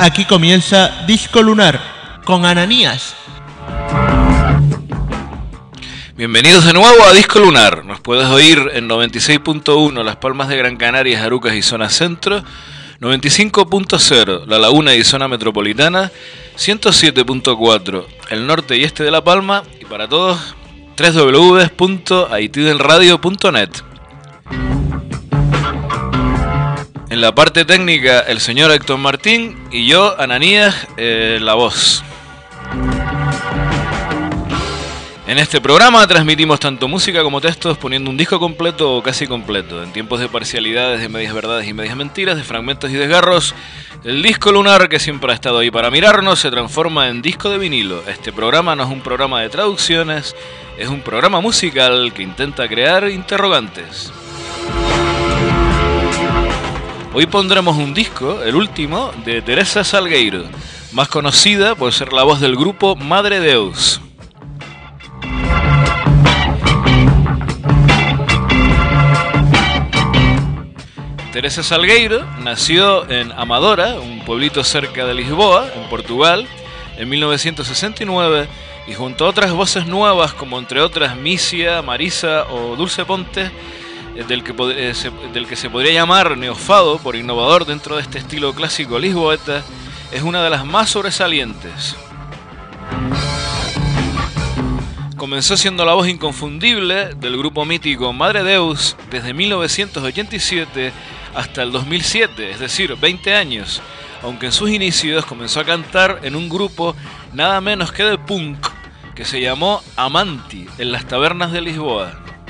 Aquí comienza Disco Lunar con Ananías. Bienvenidos de nuevo a Disco Lunar. Nos puedes oír en 96.1 Las Palmas de Gran Canaria, Jarucas y zona centro, 95.0 La Laguna y zona metropolitana, 107.4 el norte y este de La Palma, y para todos www.haitidelradio.net. En la parte técnica el señor Héctor Martín y yo, Ananías, la voz. En este programa transmitimos tanto música como textos, poniendo un disco completo o casi completo. En tiempos de parcialidades, de medias verdades y medias mentiras, de fragmentos y desgarros, el disco lunar, que siempre ha estado ahí para mirarnos, se transforma en disco de vinilo. Este programa no es un programa de traducciones, es un programa musical que intenta crear interrogantes. Hoy pondremos un disco, el último, de Teresa Salgueiro, más conocida por ser la voz del grupo Madre Deus. Teresa Salgueiro nació en Amadora, un pueblito cerca de Lisboa, en Portugal, en 1969, y junto a otras voces nuevas, como entre otras Misia, Marisa o Dulce Ponte, del que se podría llamar neofado por innovador dentro de este estilo clásico lisboeta, es una de las más sobresalientes. Comenzó siendo la voz inconfundible del grupo mítico Madre Deus desde 1987 hasta el 2007, es decir, 20 años, aunque en sus inicios comenzó a cantar en un grupo nada menos que de punk que se llamó Amanti, en las tabernas de Lisboa.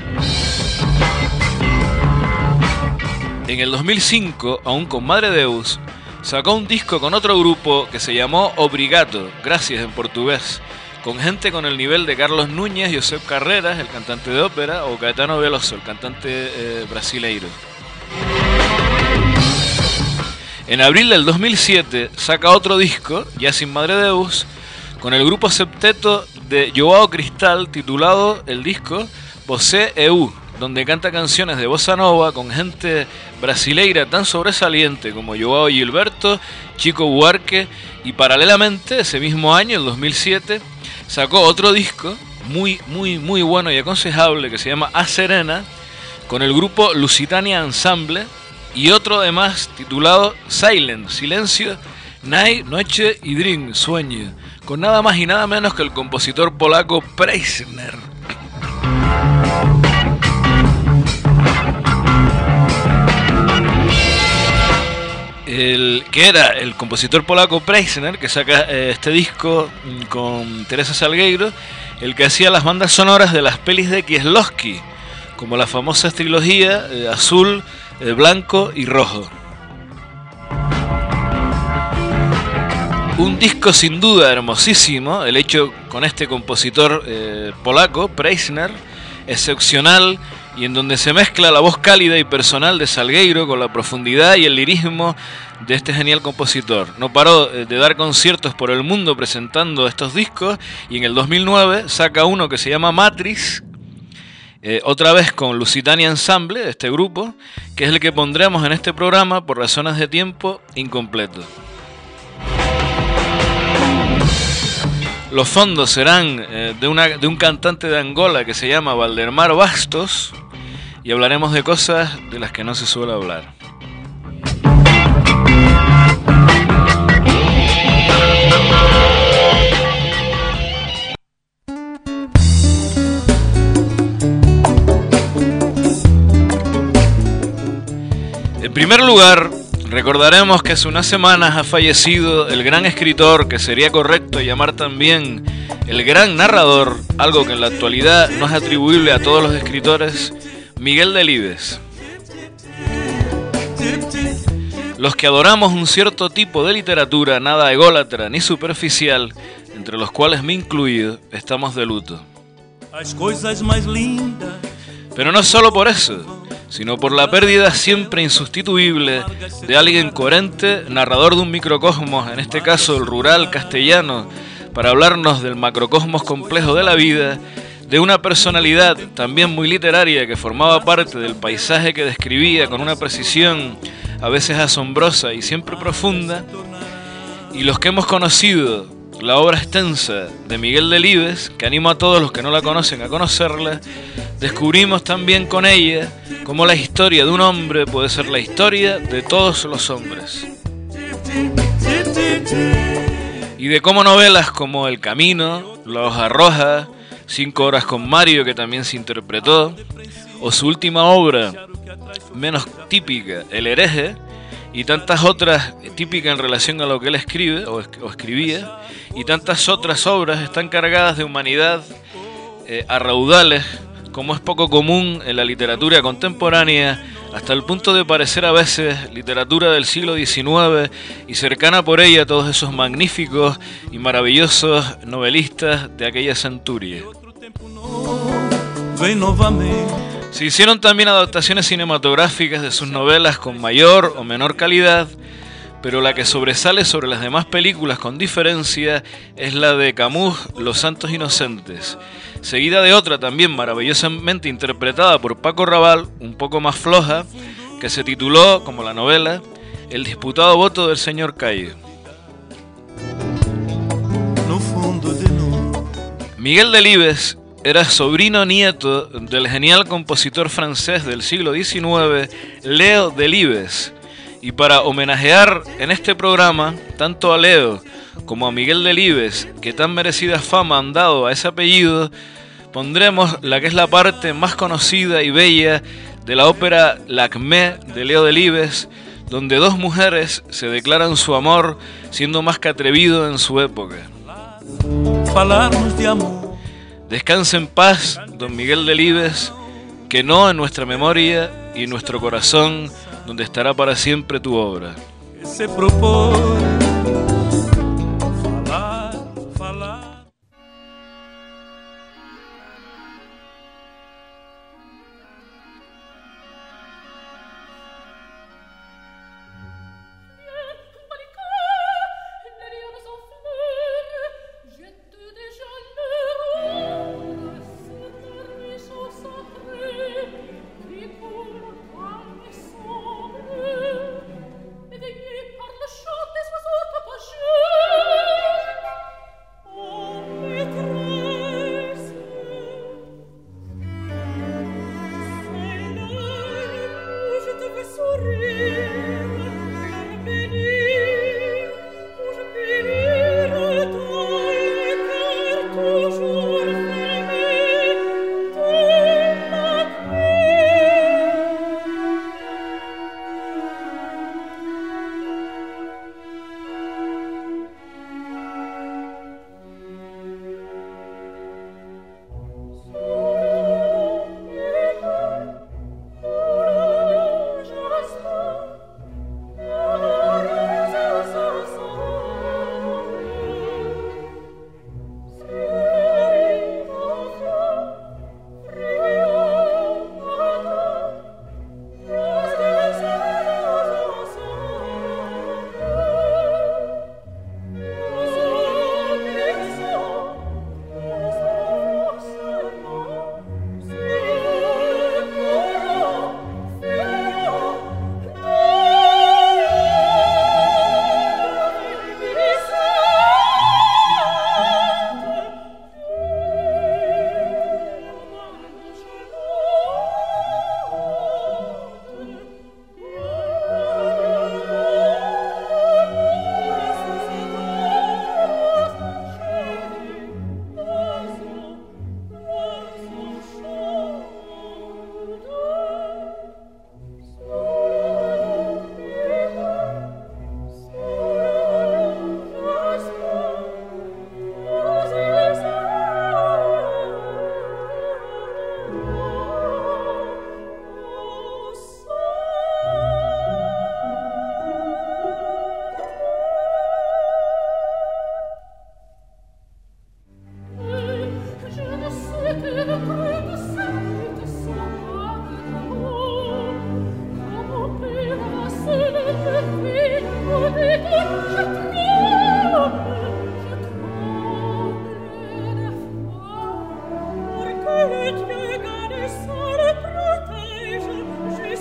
En el 2005, aún con Madre Deus, sacó un disco con otro grupo que se llamó Obrigado, gracias en portugués, con gente con el nivel de Carlos Núñez, Josep Carreras, el cantante de ópera, o Caetano Veloso, el cantante brasileiro. En abril del 2007 saca otro disco, ya sin Madre Deus, con el grupo septeto de Joao Cristal, titulado el disco Você Eu, donde canta canciones de bossa nova con gente brasileira tan sobresaliente como Joao Gilberto, Chico Buarque, y paralelamente ese mismo año, el 2007, sacó otro disco muy bueno y aconsejable que se llama A Serena, con el grupo Lusitania Ensemble, y otro además titulado Silent, Silencio, Night, Noche y Dream, Sueño, con nada más y nada menos que el compositor polaco Preissner. Que era el compositor polaco Preissner, que saca este disco con Teresa Salgueiro, el que hacía las bandas sonoras de las pelis de Kieslowski, como la famosa trilogía Azul, Blanco y Rojo. Un disco sin duda hermosísimo, el hecho con este compositor polaco, Preissner, excepcional, y en donde se mezcla la voz cálida y personal de Salgueiro con la profundidad y el lirismo de este genial compositor. No paró de dar conciertos por el mundo presentando estos discos, y en el 2009 saca uno que se llama Matrix, otra vez con Lusitania Ensemble, este grupo, que es el que pondremos en este programa por razones de tiempo incompleto. Los fondos serán de un cantante de Angola que se llama Valdemar Bastos, y hablaremos de cosas de las que no se suele hablar. En primer lugar, recordaremos que hace unas semanas ha fallecido el gran escritor, que sería correcto llamar también el gran narrador, algo que en la actualidad no es atribuible a todos los escritores, Miguel Delibes. Los que adoramos un cierto tipo de literatura, nada ególatra ni superficial, entre los cuales me incluyo, estamos de luto. Pero no solo por eso, sino por la pérdida siempre insustituible de alguien coherente, narrador de un microcosmos, en este caso el rural castellano, para hablarnos del macrocosmos complejo de la vida, de una personalidad también muy literaria que formaba parte del paisaje que describía con una precisión a veces asombrosa y siempre profunda, Y los que hemos conocido la obra extensa de Miguel Delibes, que animo a todos los que no la conocen a conocerla, descubrimos también con ella cómo la historia de un hombre puede ser la historia de todos los hombres. Y de cómo novelas como El Camino, La Hoja Roja, 5 horas con Mario, que también se interpretó, o su última obra menos típica, El Hereje, y tantas otras típicas en relación a lo que él escribe o escribía, y tantas otras obras están cargadas de humanidad a raudales, como es poco común en la literatura contemporánea, hasta el punto de parecer a veces literatura del siglo XIX y cercana por ella a todos esos magníficos y maravillosos novelistas de aquella centuria. Se hicieron también adaptaciones cinematográficas de sus novelas con mayor o menor calidad, pero la que sobresale sobre las demás películas con diferencia es la de Camus, Los Santos Inocentes, seguida de otra también maravillosamente interpretada por Paco Rabanne, un poco más floja, que se tituló, como la novela, El disputado voto del señor Calle. Miguel Delibes era sobrino nieto del genial compositor francés del siglo XIX, Leo Delibes. Y para homenajear en este programa tanto a Leo como a Miguel Delibes, que tan merecida fama han dado a ese apellido, pondremos la que es la parte más conocida y bella de la ópera L'Acmé de Leo Delibes, donde dos mujeres se declaran su amor, siendo más que atrevido en su época. Descanse en paz, don Miguel Delibes, que no en nuestra memoria y en nuestro corazón, donde estará para siempre tu obra.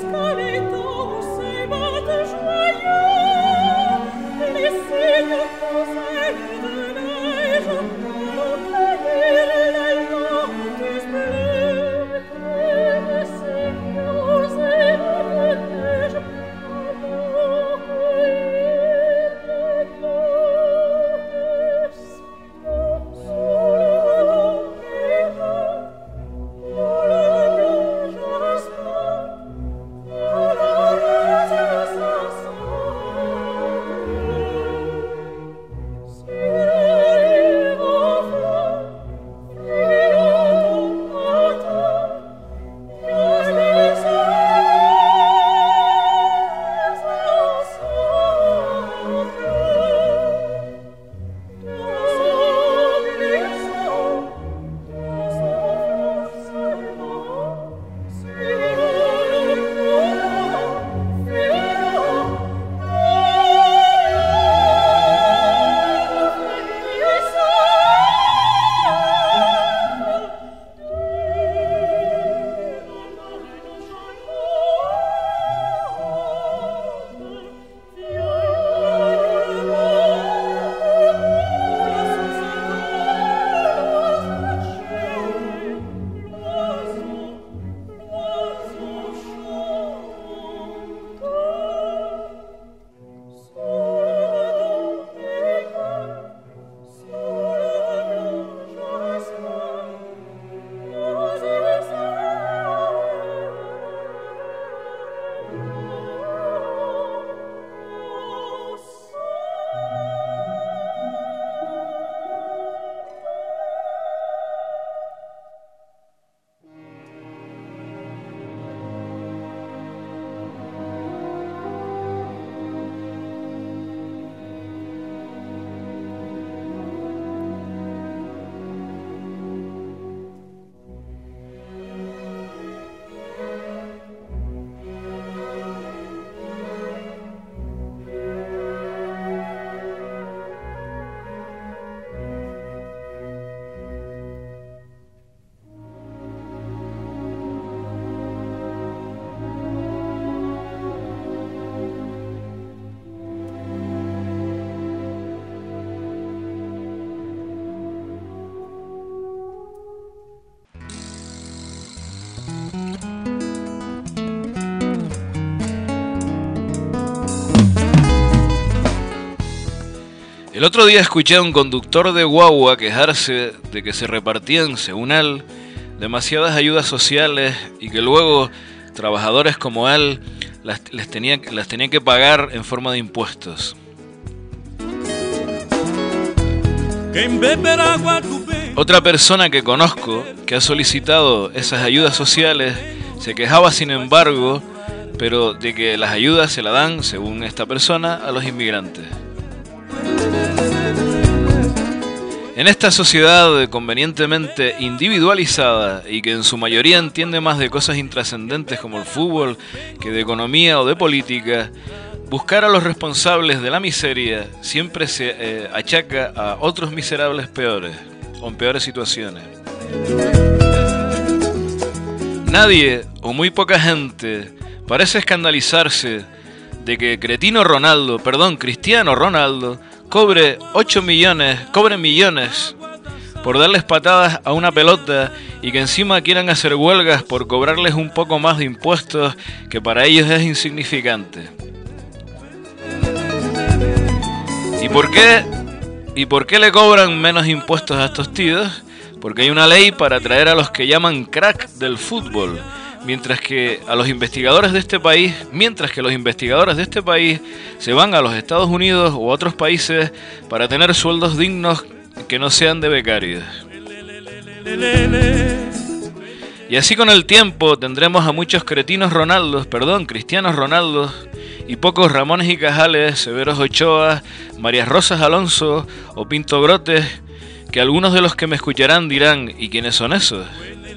Jusqu'à l'état où c'est votre joyeux, laissez-le El otro día escuché a un conductor de guagua quejarse de que se repartían, según él, demasiadas ayudas sociales y que luego trabajadores como él las tenían que pagar en forma de impuestos. Otra persona que conozco que ha solicitado esas ayudas sociales se quejaba, sin embargo, pero de que las ayudas se las dan, según esta persona, a los inmigrantes. En esta sociedad convenientemente individualizada y que en su mayoría entiende más de cosas intrascendentes como el fútbol que de economía o de política, buscar a los responsables de la miseria siempre se achaca a otros miserables peores o en peores situaciones. Nadie o muy poca gente parece escandalizarse de que Cristiano Ronaldo cobre millones por darles patadas a una pelota y que encima quieran hacer huelgas por cobrarles un poco más de impuestos que para ellos es insignificante. ¿Y por qué le cobran menos impuestos a estos tíos? Porque hay una ley para atraer a los que llaman crack del fútbol, mientras que los investigadores de este país se van a los Estados Unidos u otros países para tener sueldos dignos que no sean de becarios. Y así con el tiempo tendremos a muchos Cristianos Ronaldos y pocos Ramones y Cajales, Severos Ochoa, Marías Rosas Alonso o Pinto Grotes, que algunos de los que me escucharán dirán: ¿y quiénes son esos?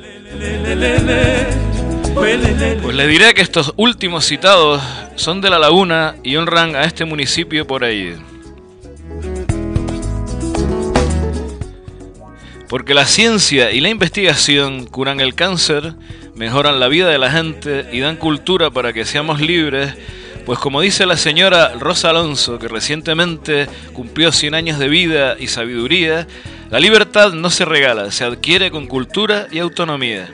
Pues les diré que estos últimos citados son de La Laguna y honran a este municipio por ello. Porque la ciencia y la investigación curan el cáncer, mejoran la vida de la gente y dan cultura para que seamos libres, pues como dice la señora Rosa Alonso, que recientemente cumplió 100 años de vida y sabiduría, la libertad no se regala, se adquiere con cultura y autonomía.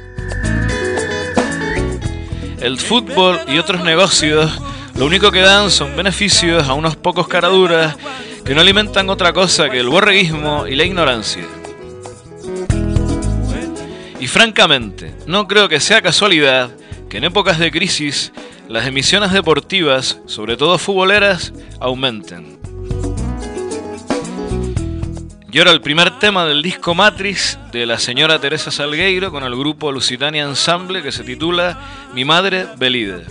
El fútbol y otros negocios lo único que dan son beneficios a unos pocos caraduras que no alimentan otra cosa que el borreguismo y la ignorancia. Y francamente, no creo que sea casualidad que en épocas de crisis las emisiones deportivas, sobre todo futboleras, aumenten. Y ahora el primer tema del disco Matriz de la señora Teresa Salgueiro con el grupo Lusitania Ensemble, que se titula Mi Madre Belida.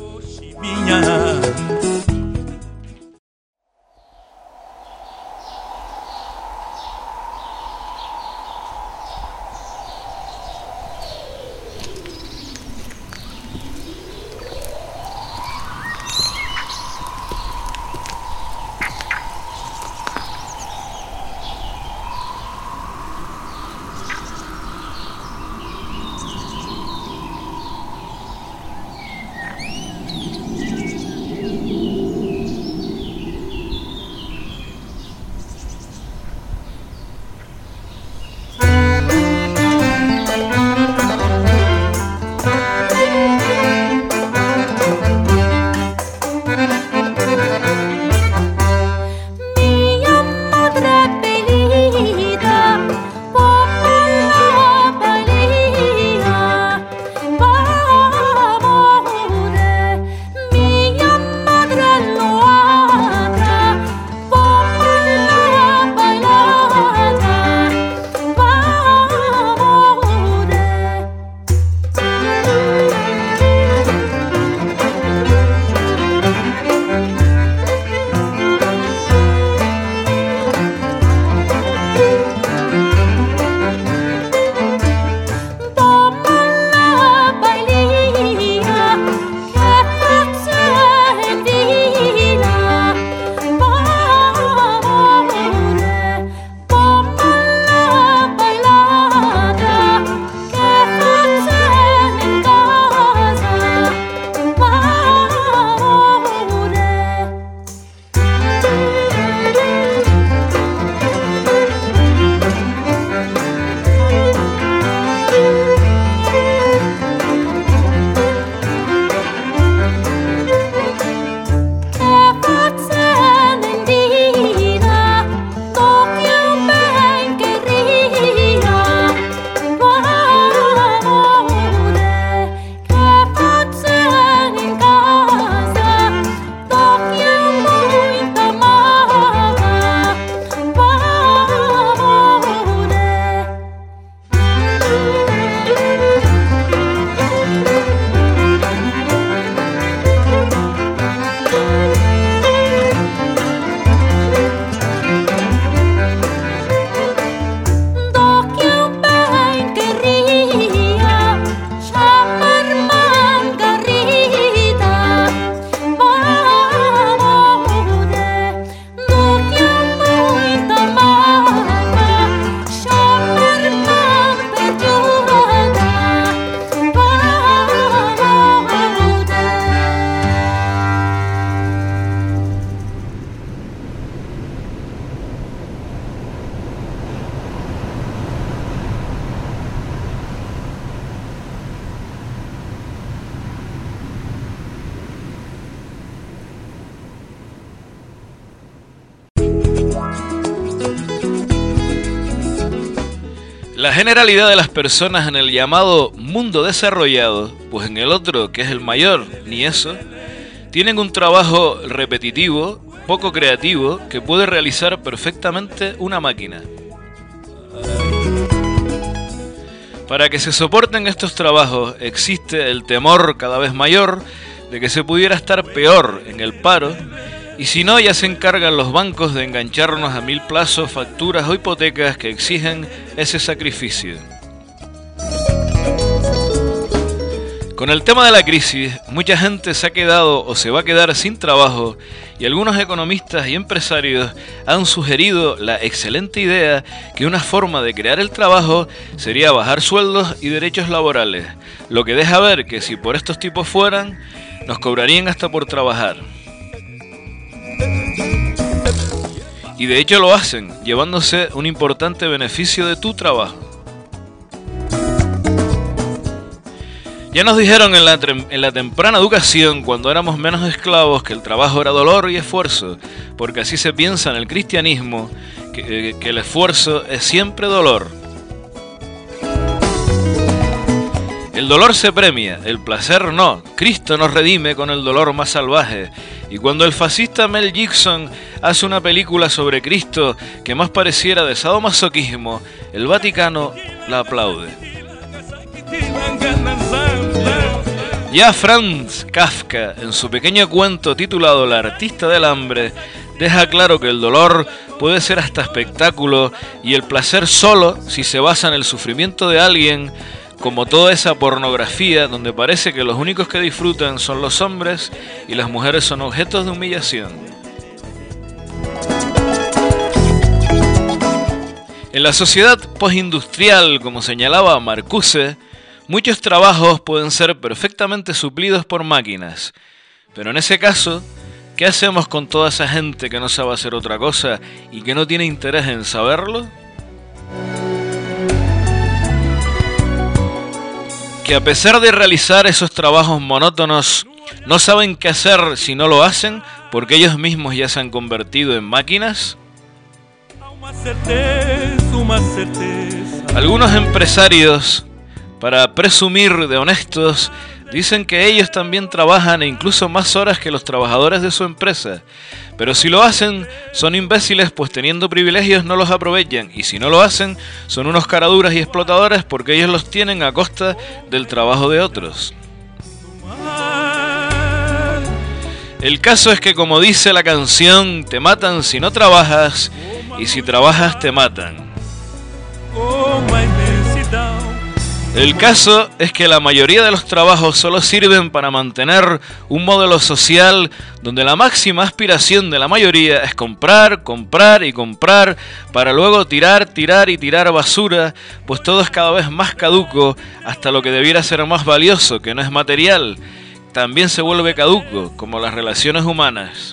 La generalidad de las personas en el llamado mundo desarrollado, pues en el otro, que es el mayor, ni eso, tienen un trabajo repetitivo, poco creativo, que puede realizar perfectamente una máquina. Para que se soporten estos trabajos existe el temor cada vez mayor de que se pudiera estar peor en el paro, y si no, ya se encargan los bancos de engancharnos a 1000 plazos, facturas o hipotecas que exigen ese sacrificio. Con el tema de la crisis, mucha gente se ha quedado o se va a quedar sin trabajo, y algunos economistas y empresarios han sugerido la excelente idea que una forma de crear el trabajo sería bajar sueldos y derechos laborales, lo que deja ver que si por estos tipos fueran, nos cobrarían hasta por trabajar. Y de hecho lo hacen, llevándose un importante beneficio de tu trabajo. Ya nos dijeron en la temprana educación, cuando éramos menos esclavos, que el trabajo era dolor y esfuerzo, porque así se piensa en el cristianismo, que el esfuerzo es siempre dolor. El dolor se premia, el placer no. Cristo nos redime con el dolor más salvaje. Y cuando el fascista Mel Gibson hace una película sobre Cristo que más pareciera de sadomasoquismo, el Vaticano la aplaude. Ya Franz Kafka, en su pequeño cuento titulado La artista del hambre, deja claro que el dolor puede ser hasta espectáculo y el placer solo si se basa en el sufrimiento de alguien, como toda esa pornografía donde parece que los únicos que disfrutan son los hombres y las mujeres son objetos de humillación. En la sociedad postindustrial, como señalaba Marcuse, muchos trabajos pueden ser perfectamente suplidos por máquinas, pero en ese caso, ¿qué hacemos con toda esa gente que no sabe hacer otra cosa y que no tiene interés en saberlo? Que a pesar de realizar esos trabajos monótonos, no saben qué hacer si no lo hacen porque ellos mismos ya se han convertido en máquinas. Algunos empresarios, para presumir de honestos, dicen que ellos también trabajan e incluso más horas que los trabajadores de su empresa. Pero si lo hacen, son imbéciles, pues teniendo privilegios no los aprovechan. Y si no lo hacen, son unos caraduras y explotadores porque ellos los tienen a costa del trabajo de otros. El caso es que, como dice la canción, te matan si no trabajas y si trabajas te matan. El caso es que la mayoría de los trabajos solo sirven para mantener un modelo social donde la máxima aspiración de la mayoría es comprar, comprar y comprar para luego tirar, tirar y tirar basura, pues todo es cada vez más caduco, hasta lo que debiera ser más valioso, que no es material, también se vuelve caduco, como las relaciones humanas.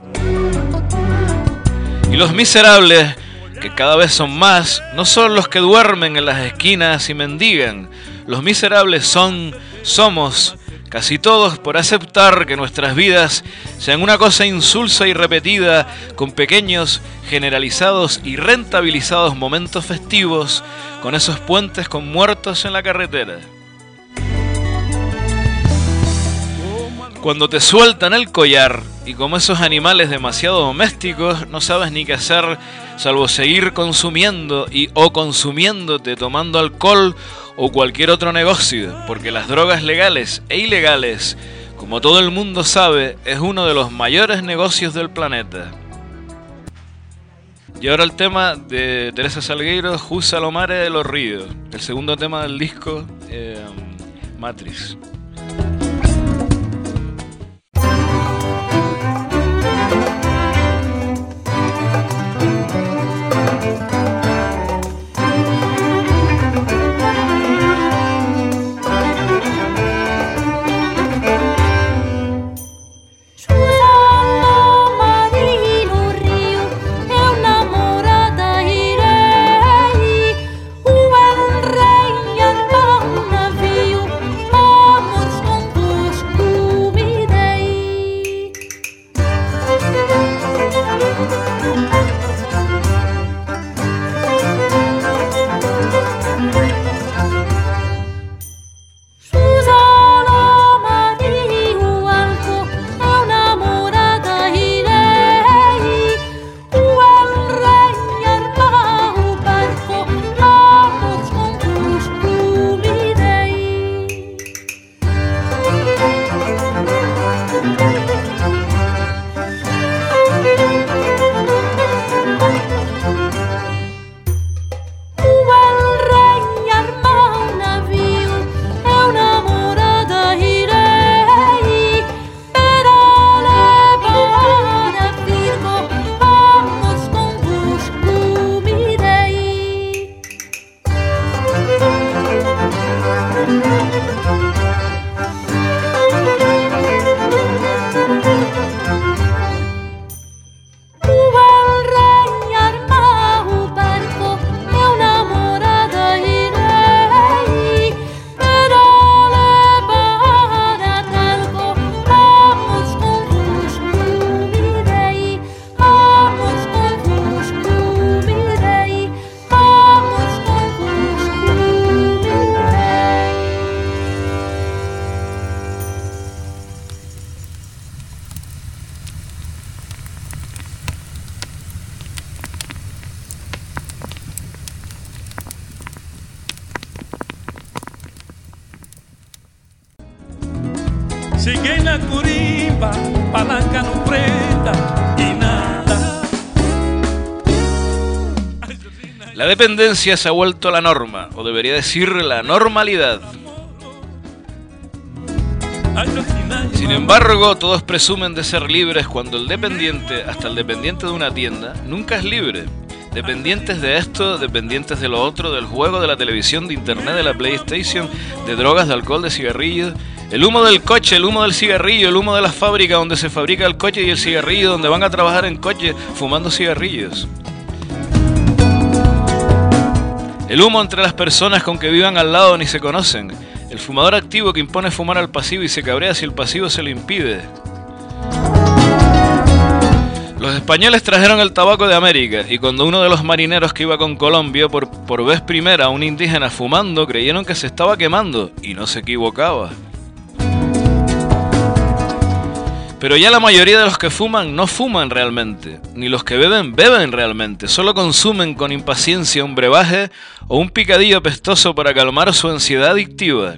Y los miserables, que cada vez son más, no son los que duermen en las esquinas y mendigan. Los miserables somos casi todos por aceptar que nuestras vidas sean una cosa insulsa y repetida, con pequeños, generalizados y rentabilizados momentos festivos, con esos puentes con muertos en la carretera. Cuando te sueltan el collar y como esos animales demasiado domésticos no sabes ni qué hacer salvo seguir consumiendo o consumiéndote tomando alcohol o cualquier otro negocio, porque las drogas legales e ilegales, como todo el mundo sabe, es uno de los mayores negocios del planeta. Y ahora el tema de Teresa Salgueiro, Jussa lo mare de los ríos, el segundo tema del disco, Matrix. Cheguei na Curimba, palanca no prenda y nada. La dependencia se ha vuelto la norma, o debería decir la normalidad. Sin embargo, todos presumen de ser libres cuando el dependiente, hasta el dependiente de una tienda, nunca es libre. Dependientes de esto, dependientes de lo otro, del juego, de la televisión, de internet, de la PlayStation, de drogas, de alcohol, de cigarrillos. El humo del coche, el humo del cigarrillo, el humo de la fábrica donde se fabrica el coche y el cigarrillo, donde van a trabajar en coche fumando cigarrillos. El humo entre las personas con que vivan al lado ni se conocen. El fumador activo que impone fumar al pasivo y se cabrea si el pasivo se lo impide. Los españoles trajeron el tabaco de América y cuando uno de los marineros que iba con Colón vio por vez primera a un indígena fumando, creyeron que se estaba quemando y no se equivocaba. Pero ya la mayoría de los que fuman no fuman realmente, ni los que beben beben realmente, solo consumen con impaciencia un brebaje o un picadillo apestoso para calmar su ansiedad adictiva.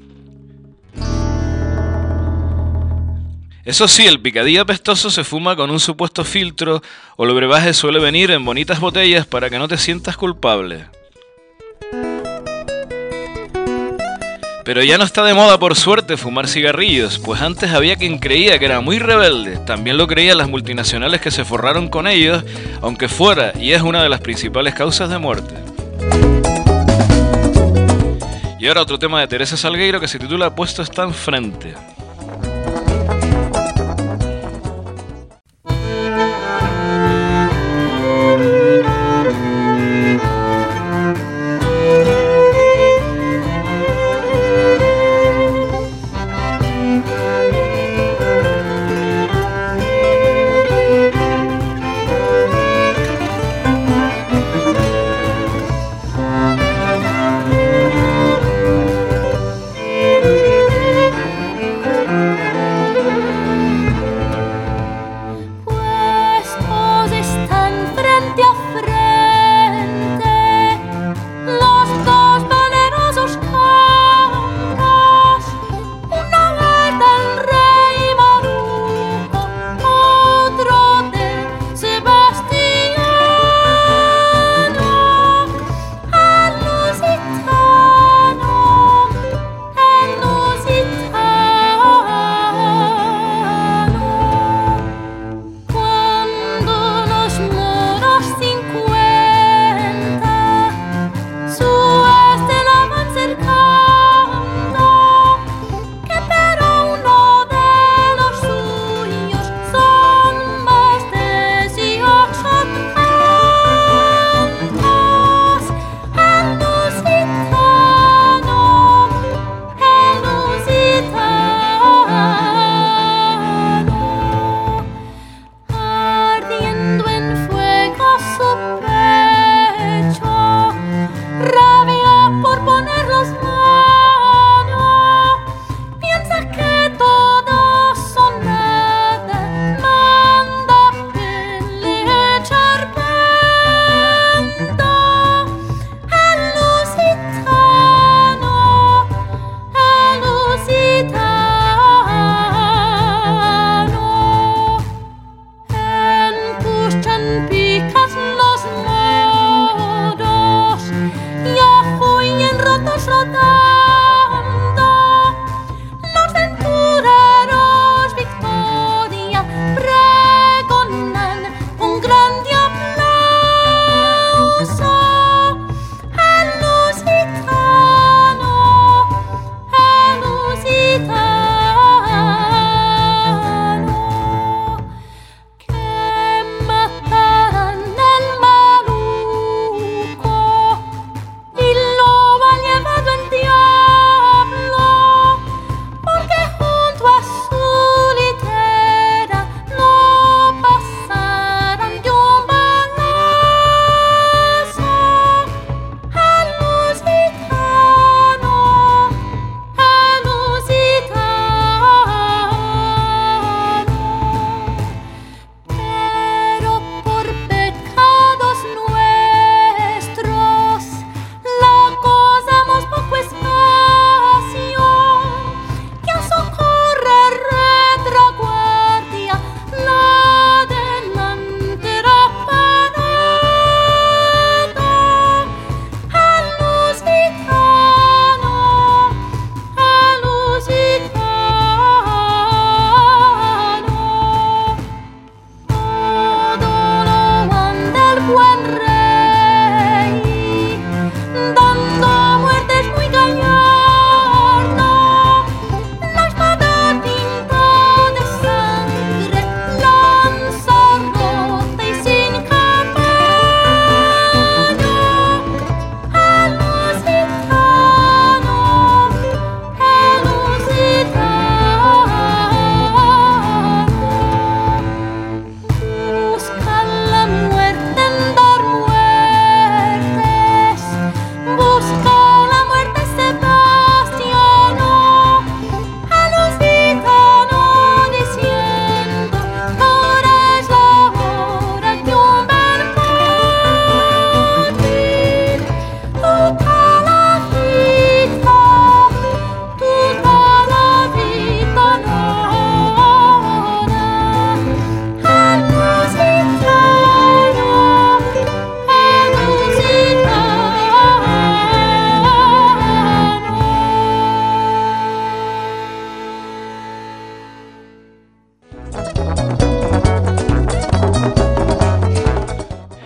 Eso sí, el picadillo apestoso se fuma con un supuesto filtro o el brebaje suele venir en bonitas botellas para que no te sientas culpable. Pero ya no está de moda, por suerte, fumar cigarrillos, pues antes había quien creía que era muy rebelde. También lo creían las multinacionales que se forraron con ellos, aunque fuera y es una de las principales causas de muerte. Y ahora otro tema de Teresa Salgueiro que se titula Puesto está enfrente.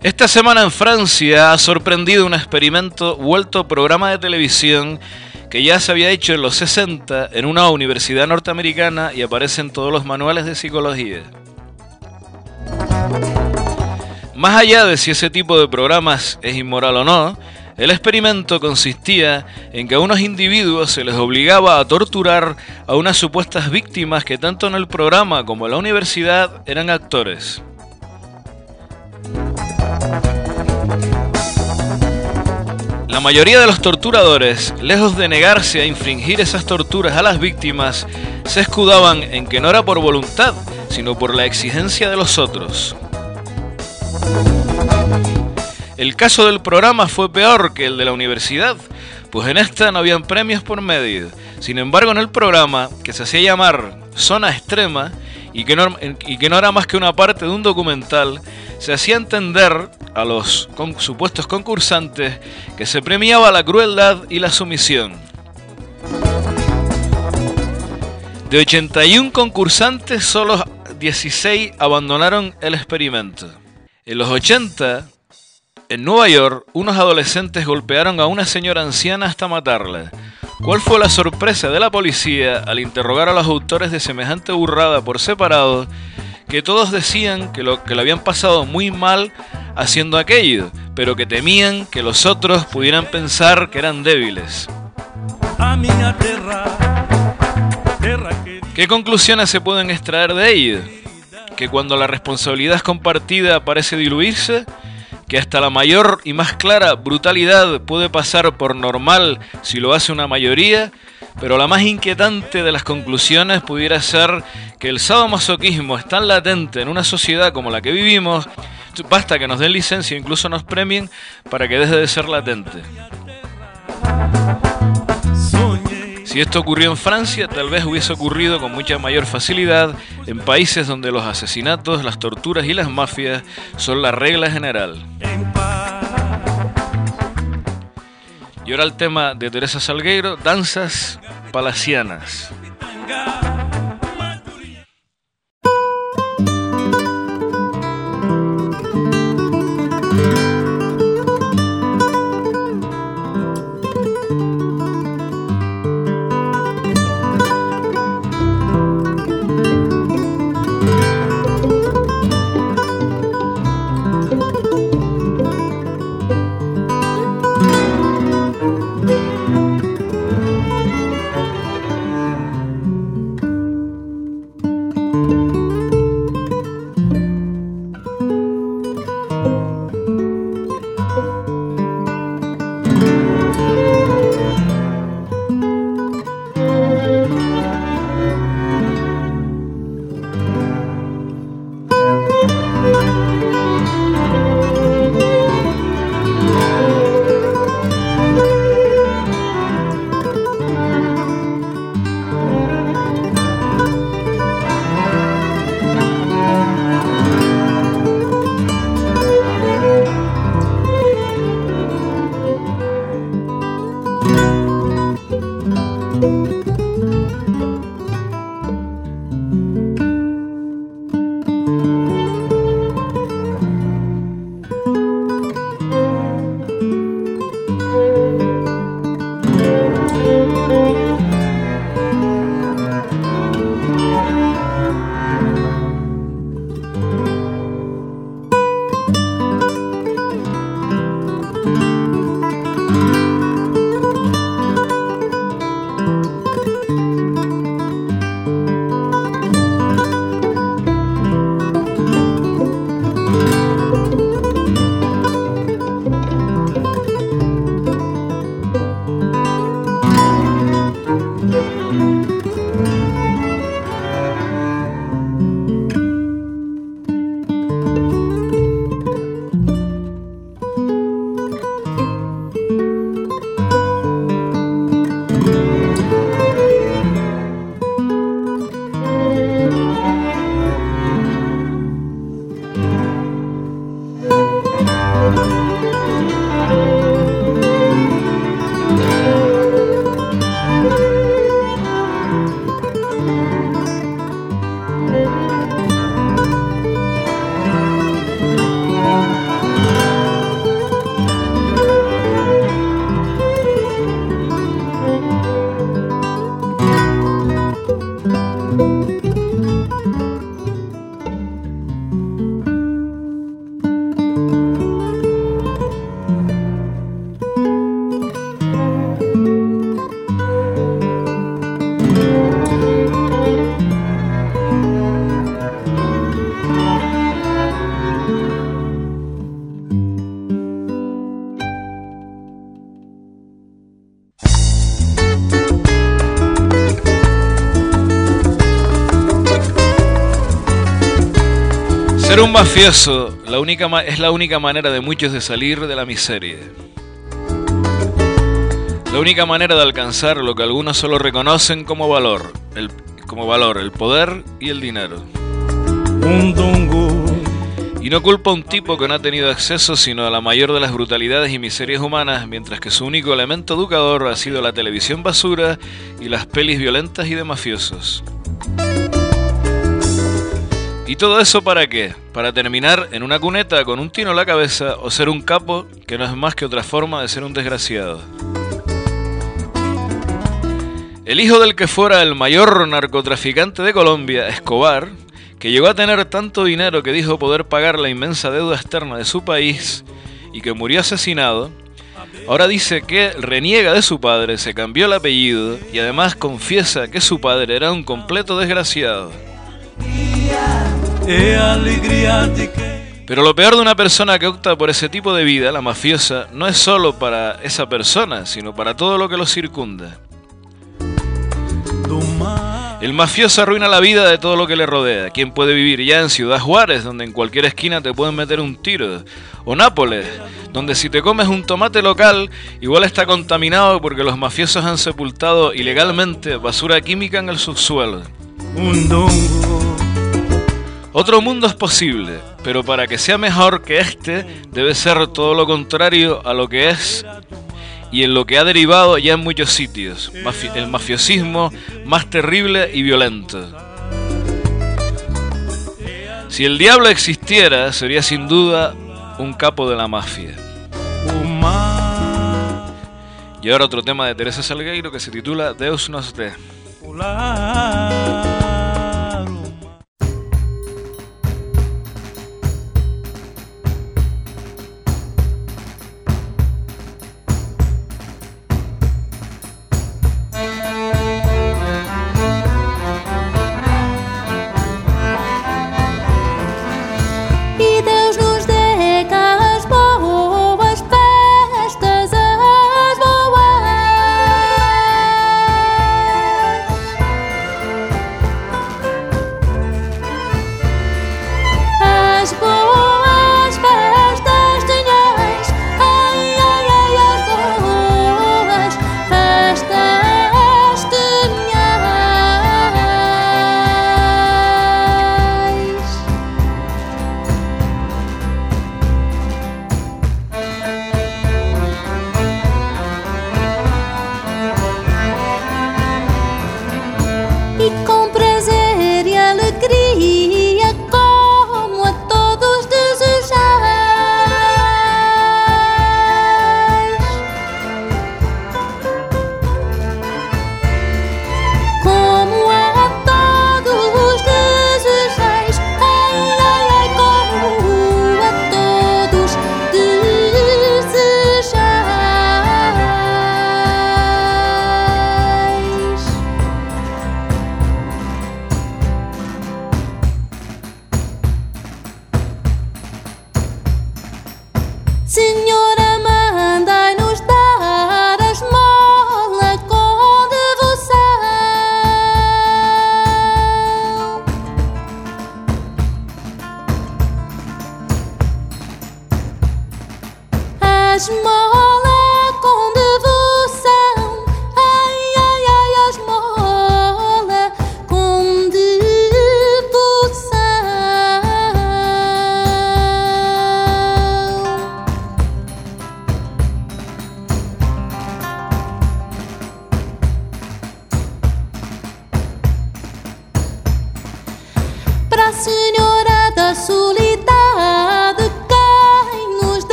Esta semana en Francia ha sorprendido un experimento vuelto programa de televisión que ya se había hecho en los 60 en una universidad norteamericana y aparece en todos los manuales de psicología. Más allá de si ese tipo de programas es inmoral o no, el experimento consistía en que a unos individuos se les obligaba a torturar a unas supuestas víctimas que tanto en el programa como en la universidad eran actores. La mayoría de los torturadores, lejos de negarse a infringir esas torturas a las víctimas, se escudaban en que no era por voluntad, sino por la exigencia de los otros. El caso del programa fue peor que el de la universidad, pues en esta no habían premios por medio. Sin embargo, en el programa, que se hacía llamar Zona Extrema, y que no era más que una parte de un documental, se hacía entender a los supuestos concursantes que se premiaba la crueldad y la sumisión. De 81 concursantes, solo 16 abandonaron el experimento. En los 80, en Nueva York, unos adolescentes golpearon a una señora anciana hasta matarla. ¿Cuál fue la sorpresa de la policía al interrogar a los autores de semejante burrada por separado? Que todos decían que lo habían pasado muy mal haciendo aquello, pero que temían que los otros pudieran pensar que eran débiles. ¿Qué conclusiones se pueden extraer de ello? Que cuando la responsabilidad compartida parece diluirse, que hasta la mayor y más clara brutalidad puede pasar por normal si lo hace una mayoría, pero la más inquietante de las conclusiones pudiera ser que el sadomasoquismo es tan latente en una sociedad como la que vivimos, basta que nos den licencia e incluso nos premien para que deje de ser latente. Si esto ocurrió en Francia, tal vez hubiese ocurrido con mucha mayor facilidad en países donde los asesinatos, las torturas y las mafias son la regla general. Y ahora el tema de Teresa Salgueiro, danzas palacianas. Ser un mafioso es la única manera de muchos de salir de la miseria. La única manera de alcanzar lo que algunos solo reconocen como valor, el poder y el dinero. Y no culpa a un tipo que no ha tenido acceso sino a la mayor de las brutalidades y miserias humanas, mientras que su único elemento educador ha sido la televisión basura y las pelis violentas y de mafiosos. ¿Y todo eso para qué? ¿Para terminar en una cuneta con un tino en la cabeza o ser un capo que no es más que otra forma de ser un desgraciado? El hijo del que fuera el mayor narcotraficante de Colombia, Escobar, que llegó a tener tanto dinero que dijo poder pagar la inmensa deuda externa de su país y que murió asesinado, ahora dice que reniega de su padre, se cambió el apellido y además confiesa que su padre era un completo desgraciado. Pero lo peor de una persona que opta por ese tipo de vida, la mafiosa, no es solo para esa persona, sino para todo lo que lo circunda. El mafioso arruina la vida de todo lo que le rodea. ¿Quién puede vivir ya en Ciudad Juárez, donde en cualquier esquina te pueden meter un tiro? O Nápoles, donde si te comes un tomate local, igual está contaminado porque los mafiosos han sepultado ilegalmente basura química en el subsuelo. Otro mundo es posible, pero para que sea mejor que este, debe ser todo lo contrario a lo que es y en lo que ha derivado ya en muchos sitios, el mafiosismo más terrible y violento. Si el diablo existiera, sería sin duda un capo de la mafia. Y ahora otro tema de Teresa Salgueiro que se titula Deus nos dé.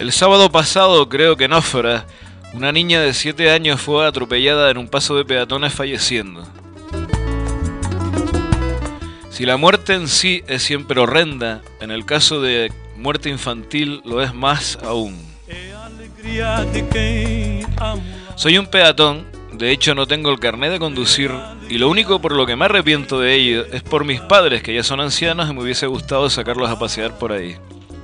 El sábado pasado, creo que en Ófora, una niña de 7 años fue atropellada en un paso de peatones falleciendo. Si la muerte en sí es siempre horrenda, en el caso de muerte infantil lo es más aún. Soy un peatón, de hecho no tengo el carnet de conducir y lo único por lo que me arrepiento de ello es por mis padres, que ya son ancianos y me hubiese gustado sacarlos a pasear por ahí.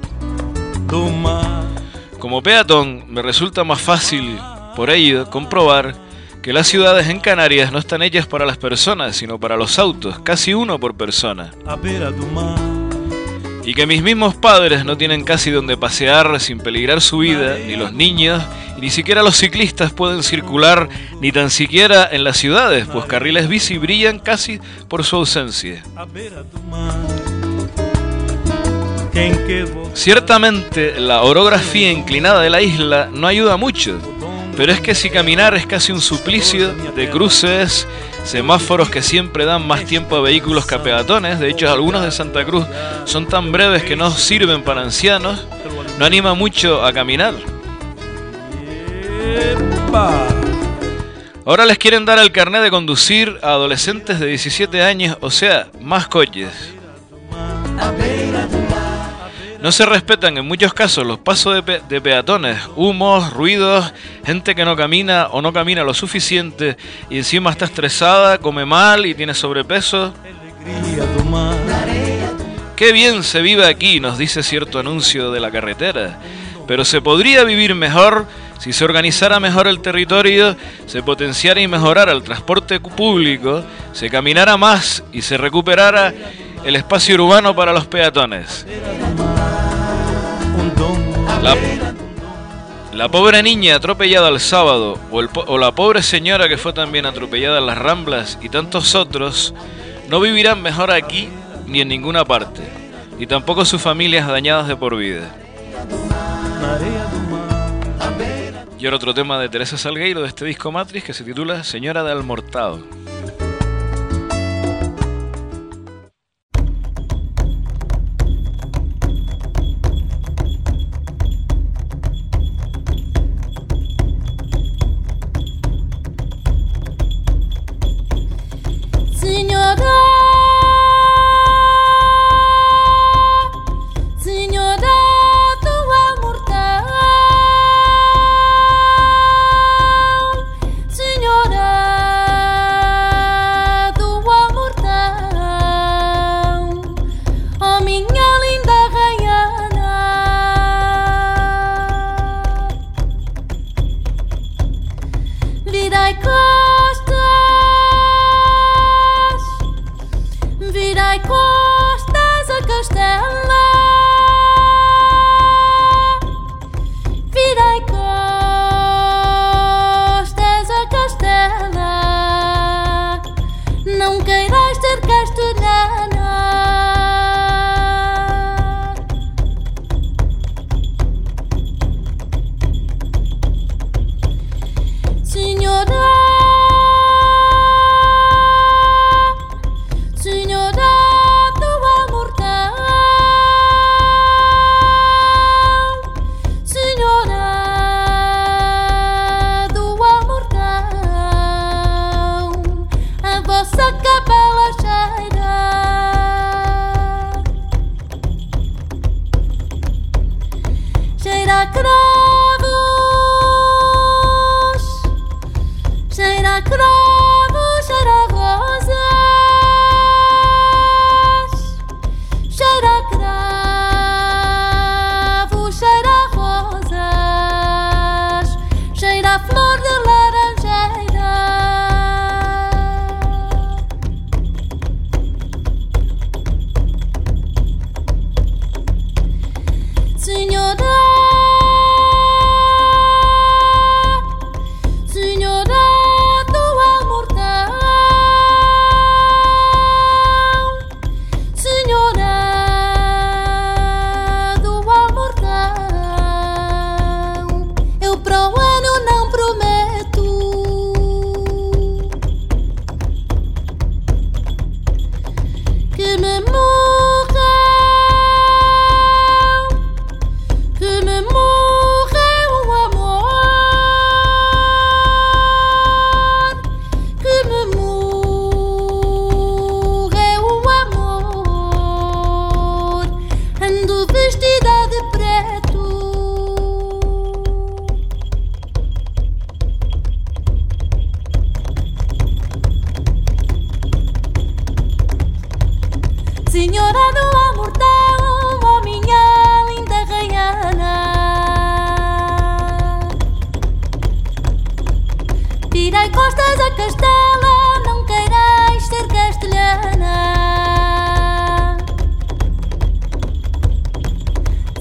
Como peatón me resulta más fácil, por ello, comprobar que las ciudades en Canarias no están hechas para las personas, sino para los autos, casi uno por persona. Y que mis mismos padres no tienen casi donde pasear sin peligrar su vida, ni los niños, y ni siquiera los ciclistas pueden circular, ni tan siquiera en las ciudades, pues carriles bici brillan casi por su ausencia. Ciertamente, la orografía inclinada de la isla no ayuda mucho, pero es que si caminar es casi un suplicio de cruces, semáforos que siempre dan más tiempo a vehículos que a peatones. De hecho, algunos de Santa Cruz son tan breves que no sirven para ancianos. No anima mucho a caminar. Ahora les quieren dar el carnet de conducir a adolescentes de 17 años, o sea, más coches. No se respetan en muchos casos los pasos de peatones, humos, ruidos, gente que no camina o no camina lo suficiente y encima está estresada, come mal y tiene sobrepeso. Qué bien se vive aquí, nos dice cierto anuncio de la carretera, pero se podría vivir mejor si se organizara mejor el territorio, se potenciara y mejorara el transporte público, se caminara más y se recuperara el espacio urbano para los peatones. La pobre niña atropellada el sábado o la pobre señora que fue también atropellada en las Ramblas y tantos otros no vivirán mejor aquí ni en ninguna parte, y tampoco sus familias dañadas de por vida. Y ahora otro tema de Teresa Salgueiro de este disco Matrix que se titula Señora de Almortado. Senhora do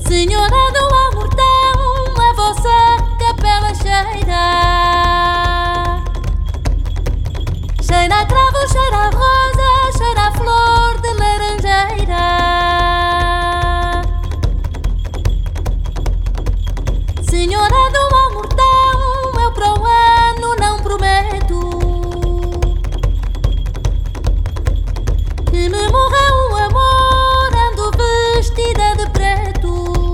Senhora do amor tão, é você que a pele cheira. Cheira a cravo, cheira a rosa, cheira a flor de laranjeira. Senhora do amor tão, eu para o ano não prometo que me morra o amor, ando vestida de preto.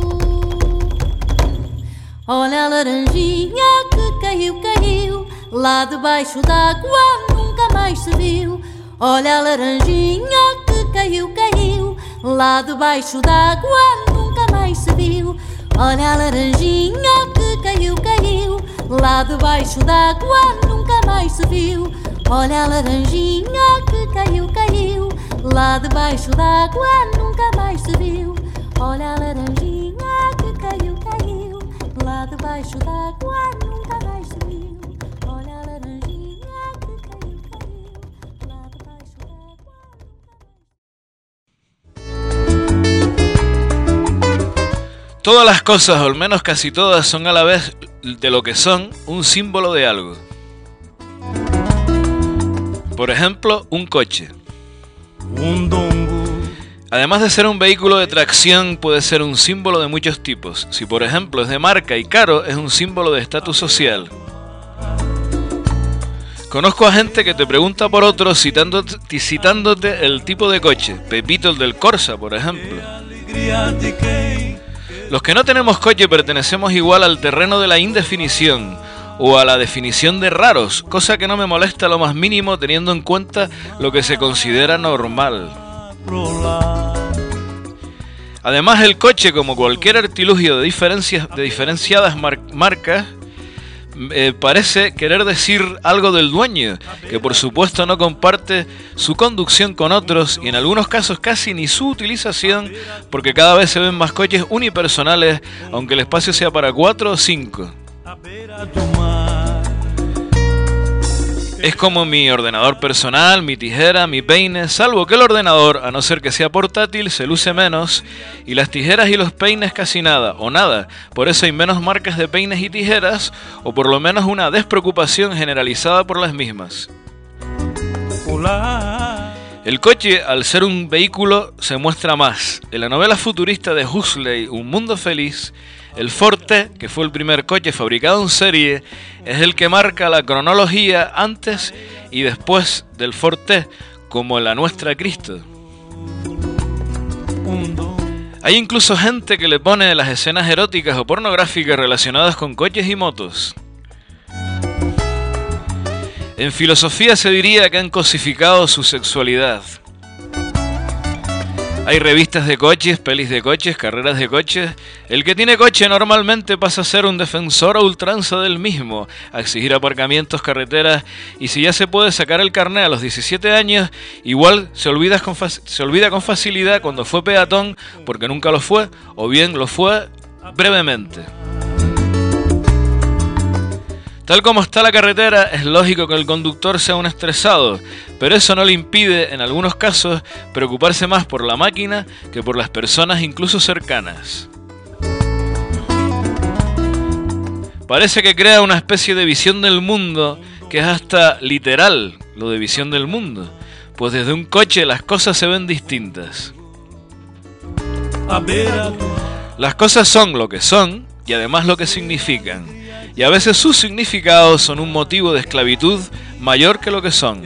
Olha a laranjinha que caiu, caiu lá debaixo d'água, nunca mais se viu. Olha a laranjinha que caiu, caiu lá debaixo d'água, nunca mais se viu. Olha a laranjinha que caiu, caiu lá debaixo d'água, nunca mais se viu. Olha a laranjinha que caiu, caiu lá debaixo d'água, nunca mais se viu. Olha a laranjinha que caiu, caiu lá debaixo d'água, nunca mais se viu. Olha a laranjinha que caiu, caiu lá debaixo d'água. Todas las cosas, o al menos casi todas, son a la vez de lo que son un símbolo de algo. Por ejemplo, un coche. Además de ser un vehículo de tracción, puede ser un símbolo de muchos tipos. Si por ejemplo es de marca y caro, es un símbolo de estatus social. Conozco a gente que te pregunta por otros citándote el tipo de coche. Pepito el del Corsa, por ejemplo. Los que no tenemos coche pertenecemos igual al terreno de la indefinición o a la definición de raros, cosa que no me molesta lo más mínimo teniendo en cuenta lo que se considera normal. Además, el coche, como cualquier artilugio de diferenciadas marcas, parece querer decir algo del dueño, que por supuesto no comparte su conducción con otros y en algunos casos casi ni su utilización, porque cada vez se ven más coches unipersonales, aunque el espacio sea para 4 o 5. Es como mi ordenador personal, mi tijera, mi peine, salvo que el ordenador, a no ser que sea portátil, se luce menos, y las tijeras y los peines casi nada, o nada. Por eso hay menos marcas de peines y tijeras, o por lo menos una despreocupación generalizada por las mismas. El coche, al ser un vehículo, se muestra más. En la novela futurista de Huxley, Un mundo feliz, el Ford T, que fue el primer coche fabricado en serie, es el que marca la cronología antes y después del Ford T, como la nuestra Cristo. Hay incluso gente que le pone las escenas eróticas o pornográficas relacionadas con coches y motos. En filosofía se diría que han cosificado su sexualidad. Hay revistas de coches, pelis de coches, carreras de coches. El que tiene coche normalmente pasa a ser un defensor a ultranza del mismo, a exigir aparcamientos, carreteras, y si ya se puede sacar el carné a los 17 años, igual se olvida con facilidad cuando fue peatón, porque nunca lo fue, o bien lo fue brevemente. Tal como está la carretera, es lógico que el conductor sea un estresado, pero eso no le impide, en algunos casos, preocuparse más por la máquina que por las personas incluso cercanas. Parece que crea una especie de visión del mundo que es hasta literal, lo de visión del mundo, pues desde un coche las cosas se ven distintas. Las cosas son lo que son y además lo que significan. Y a veces sus significados son un motivo de esclavitud mayor que lo que son.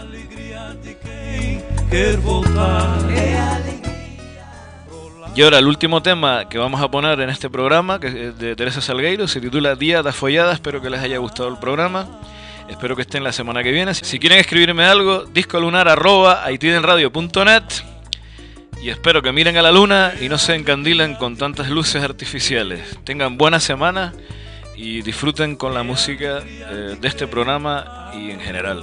Y ahora el último tema que vamos a poner en este programa, que es de Teresa Salgueiro, se titula Día da Follada. Espero que les haya gustado el programa. Espero que estén la semana que viene. Si quieren escribirme algo, discolunar@haitidenradio.net. Y espero que miren a la luna y no se encandilen con tantas luces artificiales. Tengan buena semana y disfruten con la música de este programa y en general.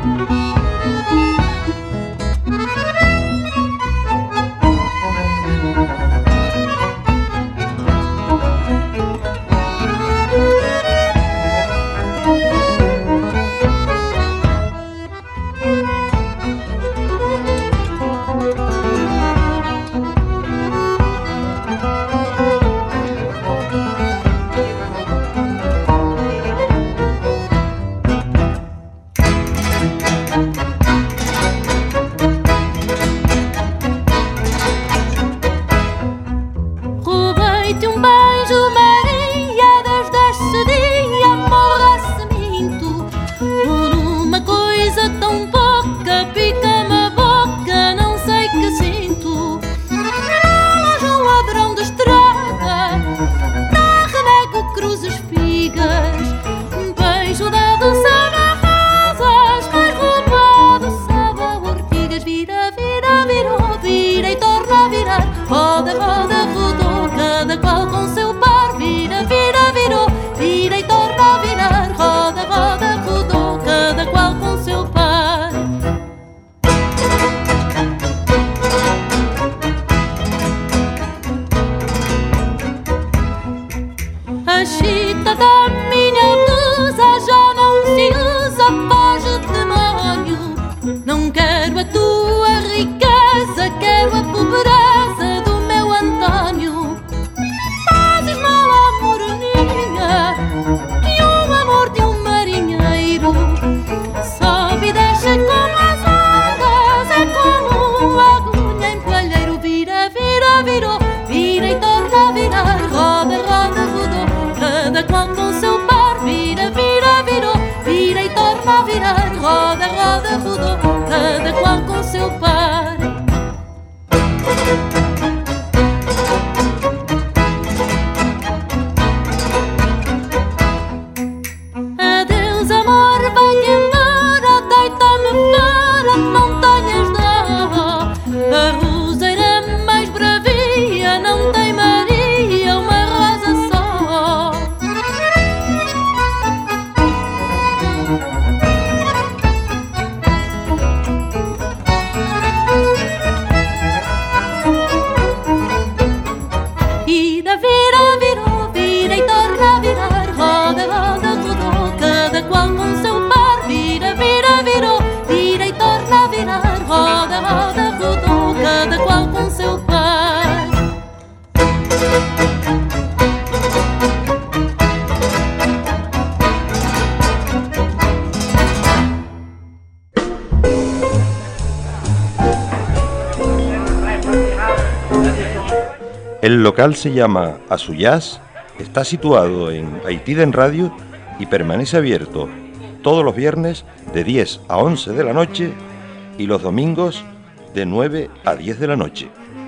El local se llama Azuyaz, está situado en Haitiden Radio y permanece abierto todos los viernes de 10 a 11 de la noche y los domingos de 9 a 10 de la noche.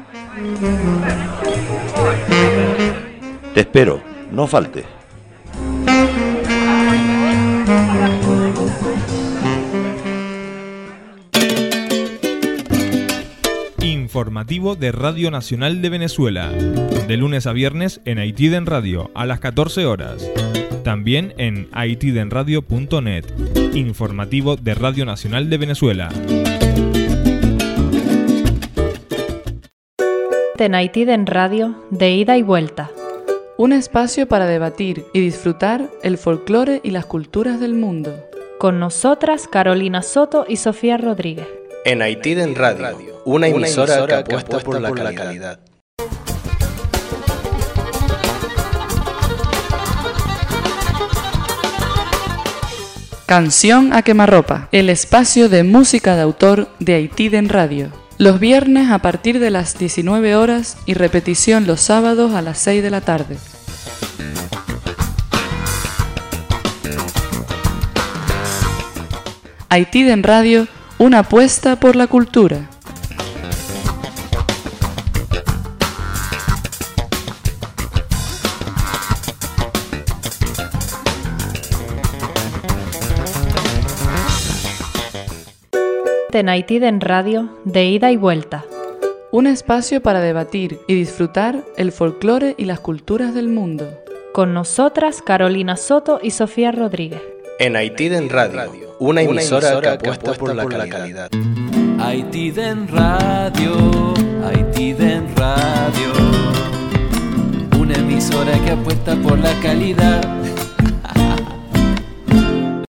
Te espero, no faltes. Informativo de Radio Nacional de Venezuela, de lunes a viernes en Haitiden Radio a las 14 horas. También en haitidenradio.net. Informativo de Radio Nacional de Venezuela. En Haitiden Radio, de ida y vuelta. Un espacio para debatir y disfrutar el folclore y las culturas del mundo. Con nosotras, Carolina Soto y Sofía Rodríguez. En Haitiden Radio, una emisora que apuesta por la calidad. Canción a quemarropa, el espacio de música de autor de Haitiden Radio. Los viernes a partir de las 19 horas y repetición los sábados a las 6 de la tarde. Haitiden Radio, una apuesta por la cultura. En Haitiden Radio, de ida y vuelta. Un espacio para debatir y disfrutar el folclore y las culturas del mundo. Con nosotras, Carolina Soto y Sofía Rodríguez. En Haitiden Radio, una emisora que apuesta por la calidad. Haitiden Radio, Haitiden Radio, una emisora que apuesta por la calidad.